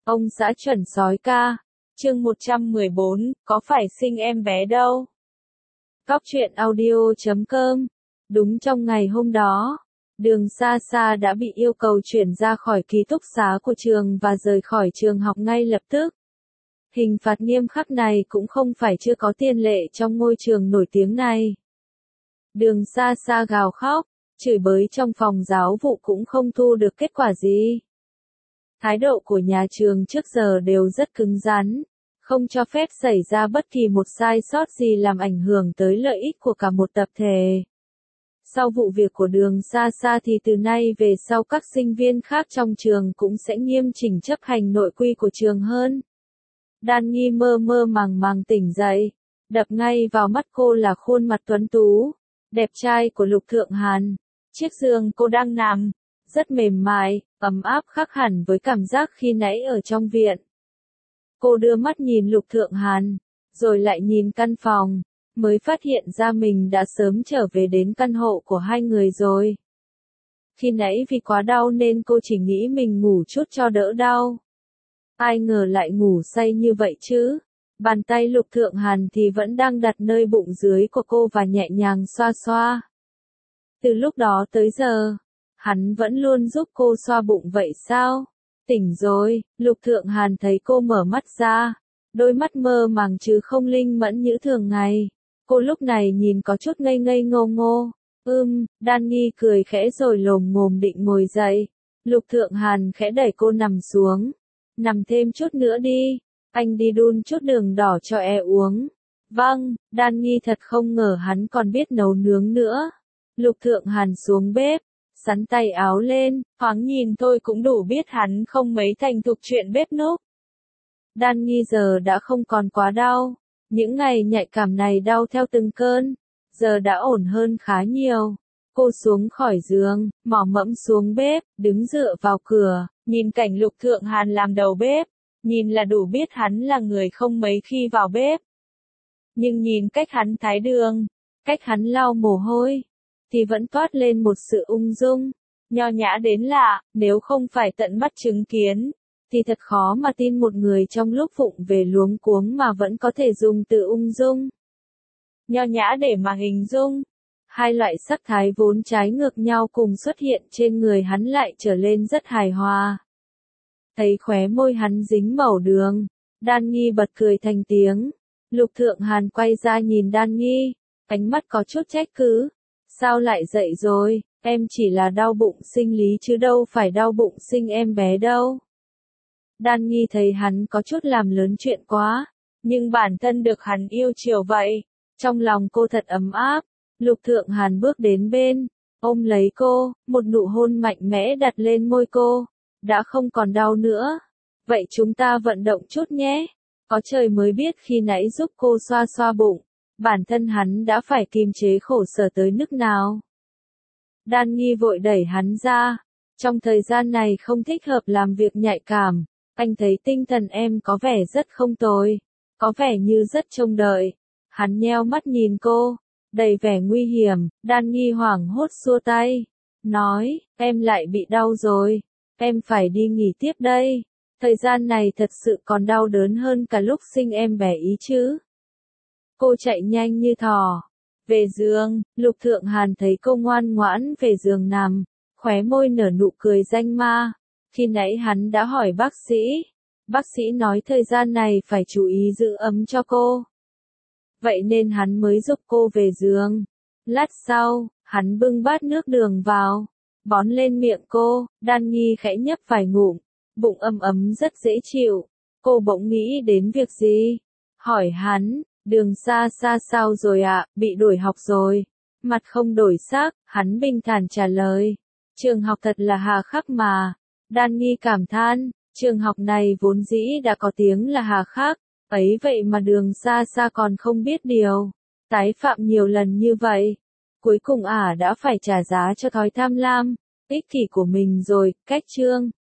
Ông xã chuẩn sói ca. Chương 114, có phải sinh em bé đâu? Cóc truyện audio.com. Đúng trong ngày hôm đó, Đường Sa Sa đã bị yêu cầu chuyển ra khỏi ký túc xá của trường và rời khỏi trường học ngay lập tức. Hình phạt nghiêm khắc này cũng không phải chưa có tiền lệ trong ngôi trường nổi tiếng này. Đường Sa Sa gào khóc, chửi bới trong phòng giáo vụ cũng không thu được kết quả gì. Thái độ của nhà trường trước giờ đều rất cứng rắn, không cho phép xảy ra bất kỳ một sai sót gì làm ảnh hưởng tới lợi ích của cả một tập thể. Sau vụ việc của Đường Sa Sa thì từ nay về sau các sinh viên khác trong trường cũng sẽ nghiêm chỉnh chấp hành nội quy của trường hơn. Đan Nhi mơ mơ màng màng tỉnh dậy, đập ngay vào mắt cô là khuôn mặt tuấn tú, đẹp trai của Lục Thượng Hàn. Chiếc giường cô đang nằm, rất mềm mại, ấm áp khác hẳn với cảm giác khi nãy ở trong viện. Cô đưa mắt nhìn Lục Thượng Hàn, rồi lại nhìn căn phòng, mới phát hiện ra mình đã sớm trở về đến căn hộ của hai người rồi. Khi nãy vì quá đau nên cô chỉ nghĩ mình ngủ chút cho đỡ đau. Ai ngờ lại ngủ say như vậy chứ. Bàn tay Lục Thượng Hàn thì vẫn đang đặt nơi bụng dưới của cô và nhẹ nhàng xoa xoa. Từ lúc đó tới giờ, hắn vẫn luôn giúp cô xoa bụng vậy sao? Tỉnh rồi, Lục Thượng Hàn thấy cô mở mắt ra, đôi mắt mơ màng chứ không linh mẫn như thường ngày. Cô lúc này nhìn có chút ngây ngây ngô ngô. Đan Nhi cười khẽ rồi lồm ngồm định ngồi dậy. Lục Thượng Hàn khẽ đẩy cô nằm xuống. Nằm thêm chút nữa đi, anh đi đun chút đường đỏ cho uống. Vâng, Đan Nhi thật không ngờ hắn còn biết nấu nướng nữa. Lục Thượng Hàn xuống bếp, sắn tay áo lên, thoáng nhìn thôi cũng đủ biết hắn không mấy thành thục chuyện bếp núc. Đan Nhi giờ đã không còn quá đau, những ngày nhạy cảm này đau theo từng cơn, giờ đã ổn hơn khá nhiều. Cô xuống khỏi giường, mò mẫm xuống bếp, đứng dựa vào cửa, nhìn cảnh Lục Thượng Hàn làm đầu bếp, nhìn là đủ biết hắn là người không mấy khi vào bếp. Nhưng nhìn cách hắn thái đường, cách hắn lau mồ hôi, thì vẫn toát lên một sự ung dung, nho nhã đến lạ. Nếu không phải tận mắt chứng kiến, thì thật khó mà tin một người trong lúc vụng về luống cuống mà vẫn có thể dùng từ ung dung, nho nhã để mà hình dung. Hai loại sắc thái vốn trái ngược nhau cùng xuất hiện trên người hắn lại trở lên rất hài hòa. Thấy khóe môi hắn dính màu đường, Đan Nhi bật cười thành tiếng. Lục Thượng Hàn quay ra nhìn Đan Nhi, ánh mắt có chút trách cứ. Sao lại dậy rồi, em chỉ là đau bụng sinh lý chứ đâu phải đau bụng sinh em bé đâu. Đan Nhi thấy hắn có chút làm lớn chuyện quá, nhưng bản thân được hắn yêu chiều vậy, trong lòng cô thật ấm áp. Lục Thượng Hàn bước đến bên, ôm lấy cô, một nụ hôn mạnh mẽ đặt lên môi cô. Đã không còn đau nữa. Vậy chúng ta vận động chút nhé. Có trời mới biết khi nãy giúp cô xoa xoa bụng, bản thân hắn đã phải kiềm chế khổ sở tới mức nào. Đan Nhi vội đẩy hắn ra. Trong thời gian này không thích hợp làm việc nhạy cảm. Anh thấy tinh thần em có vẻ rất không tồi. Có vẻ như rất trông đợi. Hắn nheo mắt nhìn cô, đầy vẻ nguy hiểm. Đan Nhi hoảng hốt xua tay, nói, em lại bị đau rồi. Em phải đi nghỉ tiếp đây. Thời gian này thật sự còn đau đớn hơn cả lúc sinh em bé ý chứ. Cô chạy nhanh như thỏ về giường. Lục Thượng Hàn thấy cô ngoan ngoãn về giường nằm, khóe môi nở nụ cười danh ma. Khi nãy hắn đã hỏi bác sĩ. Bác sĩ nói thời gian này phải chú ý giữ ấm cho cô. Vậy nên hắn mới giúp cô về giường. Lát sau, hắn bưng bát nước đường vào, bón lên miệng cô. Đan Nhi khẽ nhấp vài ngụm, bụng ấm ấm rất dễ chịu. Cô bỗng nghĩ đến việc gì, hỏi hắn, Đường Sa Sa sao rồi ạ? Bị đuổi học rồi. Mặt không đổi sắc, hắn bình thản trả lời, trường học thật là hà khắc mà. Đan Nhi cảm than, trường học này vốn dĩ đã có tiếng là hà khắc, ấy vậy mà Đường Sa Sa còn không biết điều, tái phạm nhiều lần như vậy. Cuối cùng đã phải trả giá cho thói tham lam, ích kỷ của mình rồi. Cách chương